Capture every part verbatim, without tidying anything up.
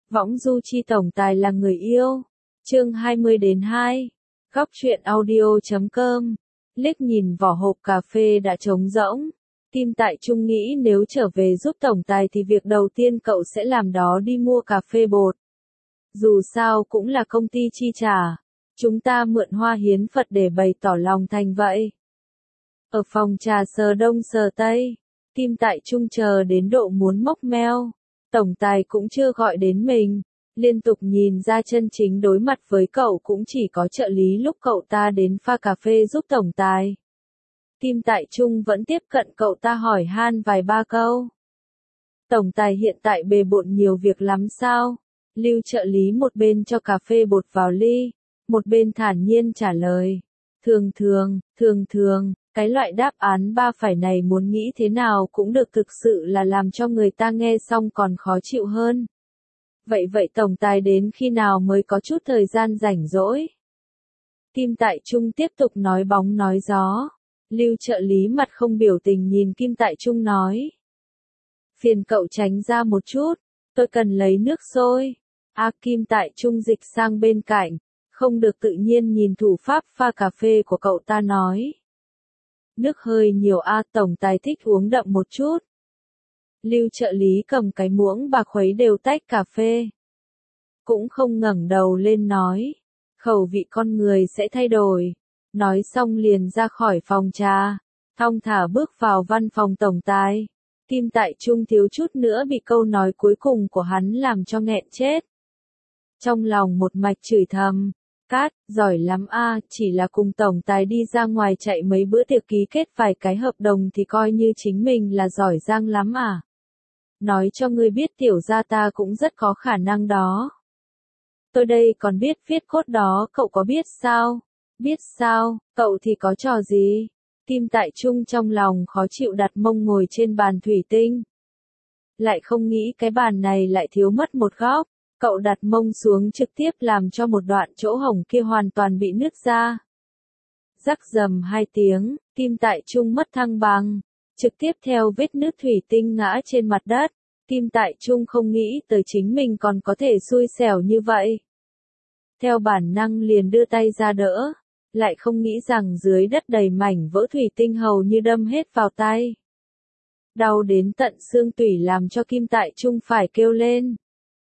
Võng du chi tổng tài là người yêu. Chương hai mươi đến hai. Góc truyện audio chấm com. Liếc nhìn vỏ hộp cà phê đã trống rỗng. Kim Tại Trung nghĩ nếu trở về giúp tổng tài thì việc đầu tiên cậu sẽ làm đó đi mua cà phê bột. Dù sao cũng là công ty chi trả. Chúng ta mượn hoa hiến Phật để bày tỏ lòng thành vậy. Ở phòng trà sờ đông sờ tây, Kim Tại Trung chờ đến độ muốn mốc meo. Tổng tài cũng chưa gọi đến mình, liên tục nhìn ra chân chính đối mặt với cậu cũng chỉ có trợ lý lúc cậu ta đến pha cà phê giúp tổng tài. Kim Tại Trung vẫn tiếp cận cậu ta hỏi han vài ba câu. Tổng tài hiện tại bề bộn nhiều việc lắm sao? Lưu trợ lý một bên cho cà phê bột vào ly, một bên thản nhiên trả lời. Thường thường, thường thường, cái loại đáp án ba phải này muốn nghĩ thế nào cũng được, thực sự là làm cho người ta nghe xong còn khó chịu hơn. Vậy vậy tổng tài đến khi nào mới có chút thời gian rảnh rỗi? Kim Tại Trung tiếp tục nói bóng nói gió. Lưu trợ lý mặt không biểu tình nhìn Kim Tại Trung nói. Phiền cậu tránh ra một chút, tôi cần lấy nước sôi. A Kim Tại Trung dịch sang bên cạnh, không được tự nhiên nhìn thủ pháp pha cà phê của cậu ta nói. Nước hơi nhiều a, tổng tài thích uống đậm một chút. Lưu trợ lý cầm cái muỗng bạc khuấy đều tách cà phê. Cũng không ngẩng đầu lên nói. Khẩu vị con người sẽ thay đổi. Nói xong liền ra khỏi phòng trà. Thong thả bước vào văn phòng tổng tài. Kim Tại Trung thiếu chút nữa bị câu nói cuối cùng của hắn làm cho nghẹn chết. Trong lòng một mạch chửi thầm. Cát, giỏi lắm a, chỉ là cùng tổng tài đi ra ngoài chạy mấy bữa tiệc ký kết vài cái hợp đồng thì coi như chính mình là giỏi giang lắm à. Nói cho ngươi biết tiểu gia ta cũng rất có khả năng đó. Tôi đây còn biết viết code đó, cậu có biết sao? Biết sao, cậu thì có trò gì? Kim Tại Trung trong lòng khó chịu đặt mông ngồi trên bàn thủy tinh. Lại không nghĩ cái bàn này lại thiếu mất một góc. Cậu đặt mông xuống trực tiếp làm cho một đoạn chỗ hổng kia hoàn toàn bị nứt ra. Rắc rầm hai tiếng, Kim Tại Trung mất thăng bằng, trực tiếp theo vết nứt thủy tinh ngã trên mặt đất. Kim Tại Trung không nghĩ tới chính mình còn có thể xui xẻo như vậy. Theo bản năng liền đưa tay ra đỡ, lại không nghĩ rằng dưới đất đầy mảnh vỡ thủy tinh hầu như đâm hết vào tay. Đau đến tận xương tủy làm cho Kim Tại Trung phải kêu lên.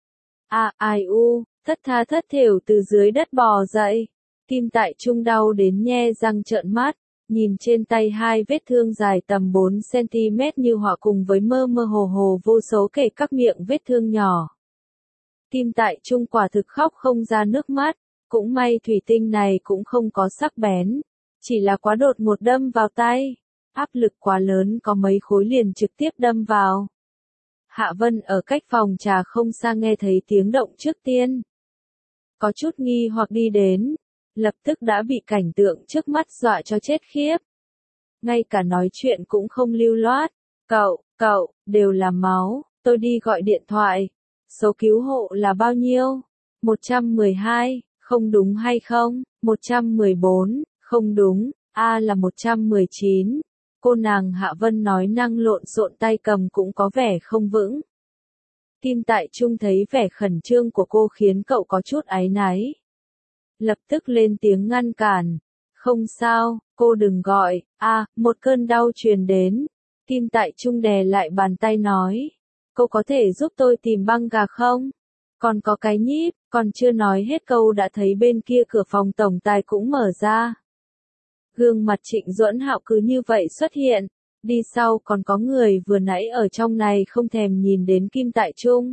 A ai u, thất tha thất thểu từ dưới đất bò dậy. Kim Tại Trung đau đến nhe răng trợn mắt, nhìn trên tay hai vết thương dài tầm bốn xăng-ti-mét như họa cùng với mơ mơ hồ hồ vô số kể các miệng vết thương nhỏ. Kim Tại Trung quả thực khóc không ra nước mắt, cũng may thủy tinh này cũng không có sắc bén, chỉ là quá đột ngột đâm vào tay, áp lực quá lớn có mấy khối liền trực tiếp đâm vào. Hạ Vân ở cách phòng trà không xa nghe thấy tiếng động trước tiên. Có chút nghi hoặc đi đến, lập tức đã bị cảnh tượng trước mắt dọa cho chết khiếp. Ngay cả nói chuyện cũng không lưu loát. Cậu, cậu, đều là máu, tôi đi gọi điện thoại. Số cứu hộ là bao nhiêu? một trăm mười hai, không đúng hay không? một trăm mười bốn, không đúng, A là một trăm mười chín. Cô nàng Hạ Vân nói năng lộn xộn tay cầm cũng có vẻ không vững. Kim Tại Trung thấy vẻ khẩn trương của cô khiến cậu có chút áy náy. Lập tức lên tiếng ngăn cản. Không sao, cô đừng gọi. À, một cơn đau truyền đến. Kim Tại Trung đè lại bàn tay nói. Cô có thể giúp tôi tìm băng gạc không? Còn có cái nhíp, còn chưa nói hết câu đã thấy bên kia cửa phòng tổng tài cũng mở ra. Gương mặt Trịnh Duẫn Hạo cứ như vậy xuất hiện, đi sau còn có người vừa nãy ở trong này không thèm nhìn đến Kim Tại Trung.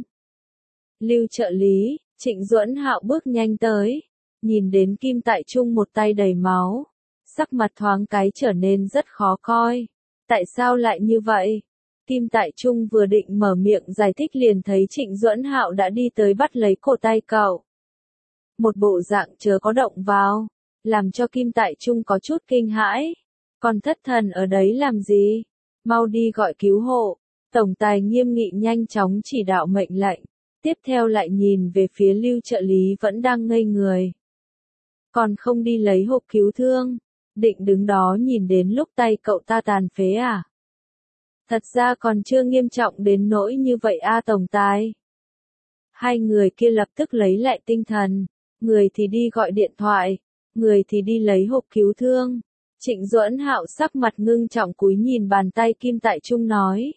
Lưu trợ lý, Trịnh Duẫn Hạo bước nhanh tới, nhìn đến Kim Tại Trung một tay đầy máu, sắc mặt thoáng cái trở nên rất khó coi. Tại sao lại như vậy? Kim Tại Trung vừa định mở miệng giải thích liền thấy Trịnh Duẫn Hạo đã đi tới bắt lấy cổ tay cậu. Một bộ dạng chớ có động vào. Làm cho Kim Tại Trung có chút kinh hãi. Còn thất thần ở đấy làm gì? Mau đi gọi cứu hộ. Tổng tài nghiêm nghị nhanh chóng chỉ đạo mệnh lệnh. Tiếp theo lại nhìn về phía Lưu trợ lý vẫn đang ngây người. Còn không đi lấy hộp cứu thương. Định đứng đó nhìn đến lúc tay cậu ta tàn phế à? Thật ra còn chưa nghiêm trọng đến nỗi như vậy a tổng tài. Hai người kia lập tức lấy lại tinh thần, người thì đi gọi điện thoại, người thì đi lấy hộp cứu thương. Trịnh Duẫn Hạo sắc mặt ngưng trọng cúi nhìn bàn tay Kim Tại Trung nói.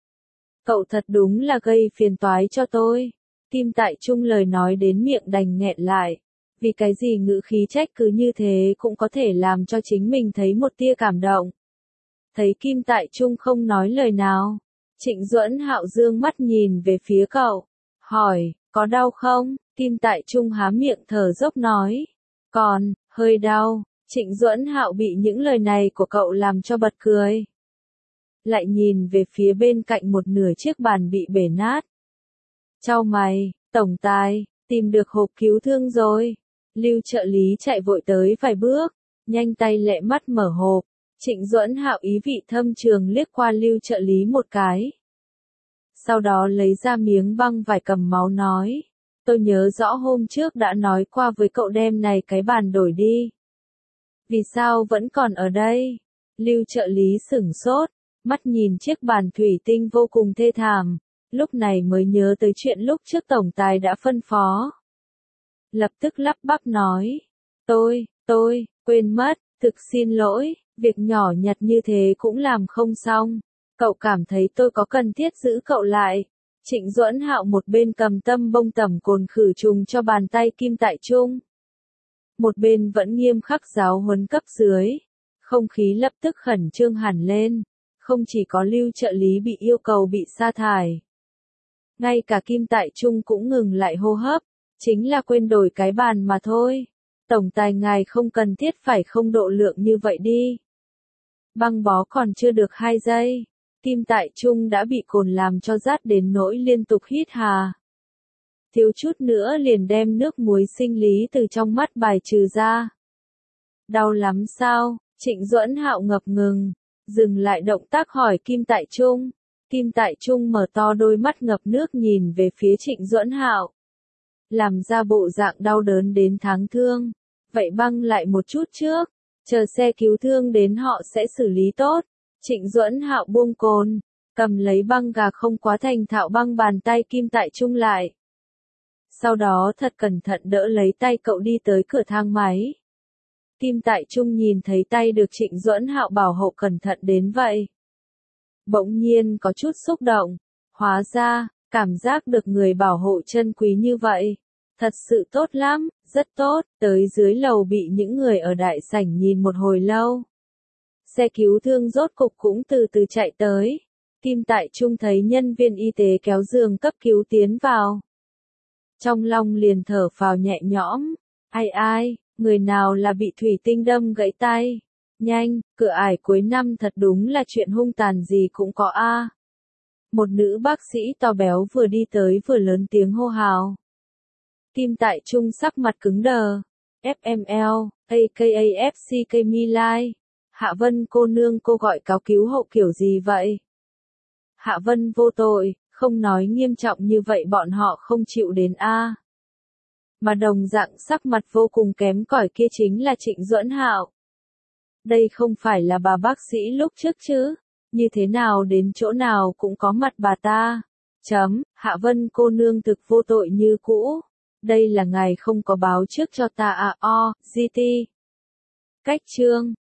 Cậu thật đúng là gây phiền toái cho tôi. Kim Tại Trung lời nói đến miệng đành nghẹn lại. Vì cái gì ngữ khí trách cứ như thế cũng có thể làm cho chính mình thấy một tia cảm động. Thấy Kim Tại Trung không nói lời nào, Trịnh Duẫn Hạo dương mắt nhìn về phía cậu, hỏi, có đau không? Kim Tại Trung há miệng thở dốc nói, còn, hơi đau. Trịnh Duẫn Hạo bị những lời này của cậu làm cho bật cười. Lại nhìn về phía bên cạnh một nửa chiếc bàn bị bể nát. Chau mày, tổng tài, tìm được hộp cứu thương rồi. Lưu trợ lý chạy vội tới vài bước, nhanh tay lẹ mắt mở hộp. Trịnh Duẫn Hạo ý vị thâm trường liếc qua Lưu trợ lý một cái. Sau đó lấy ra miếng băng vải cầm máu nói, tôi nhớ rõ hôm trước đã nói qua với cậu đem này cái bàn đổi đi. Vì sao vẫn còn ở đây? Lưu trợ lý sửng sốt, mắt nhìn chiếc bàn thủy tinh vô cùng thê thảm, lúc này mới nhớ tới chuyện lúc trước tổng tài đã phân phó. Lập tức lắp bắp nói, tôi, tôi, quên mất, thực xin lỗi, việc nhỏ nhặt như thế cũng làm không xong, cậu cảm thấy tôi có cần thiết giữ cậu lại. Trịnh Duẫn Hạo một bên cầm tăm bông tẩm cồn khử trùng cho bàn tay Kim Tại Trung. Một bên vẫn nghiêm khắc giáo huấn cấp dưới, không khí lập tức khẩn trương hẳn lên, không chỉ có Lưu trợ lý bị yêu cầu bị sa thải. Ngay cả Kim Tại Trung cũng ngừng lại hô hấp, chính là quên đổi cái bàn mà thôi. Tổng tài ngài không cần thiết phải không độ lượng như vậy đi. Băng bó còn chưa được hai giây, Kim Tại Trung đã bị cồn làm cho rát đến nỗi liên tục hít hà. Thiếu chút nữa liền đem nước muối sinh lý từ trong mắt bài trừ ra. Đau lắm sao? Trịnh Duẫn Hạo ngập ngừng, dừng lại động tác hỏi Kim Tại Trung. Kim Tại Trung mở to đôi mắt ngập nước nhìn về phía Trịnh Duẫn Hạo. Làm ra bộ dạng đau đớn đến tháng thương. Vậy băng lại một chút trước, chờ xe cứu thương đến họ sẽ xử lý tốt. Trịnh Duẫn Hạo buông cồn, cầm lấy băng gạc không quá thành thạo băng bàn tay Kim Tại Trung lại. Sau đó thật cẩn thận đỡ lấy tay cậu đi tới cửa thang máy. Kim Tại Trung nhìn thấy tay được Trịnh Duẫn Hạo bảo hộ cẩn thận đến vậy. Bỗng nhiên có chút xúc động, hóa ra, cảm giác được người bảo hộ chân quý như vậy. Thật sự tốt lắm, rất tốt, tới dưới lầu bị những người ở đại sảnh nhìn một hồi lâu. Xe cứu thương rốt cục cũng từ từ chạy tới. Kim Tại Trung thấy nhân viên y tế kéo giường cấp cứu tiến vào. Trong lòng liền thở phào nhẹ nhõm. Ai ai, người nào là bị thủy tinh đâm gãy tay? Nhanh, cửa ải cuối năm thật đúng là chuyện hung tàn gì cũng có a. Một nữ bác sĩ to béo vừa đi tới vừa lớn tiếng hô hào. Kim Tại Trung sắc mặt cứng đờ. ép em lờ, a ca ép xê ca Milai. Hạ Vân cô nương cô gọi cáo cứu hậu kiểu gì vậy? Hạ Vân vô tội, không nói nghiêm trọng như vậy bọn họ không chịu đến a. Mà đồng dạng sắc mặt vô cùng kém cỏi kia chính là Trịnh Duẫn Hạo. Đây không phải là bà bác sĩ lúc trước chứ? Như thế nào đến chỗ nào cũng có mặt bà ta? Chấm, Hạ Vân cô nương thực vô tội như cũ. Đây là ngài không có báo trước cho ta à o, giê tê. Cách chương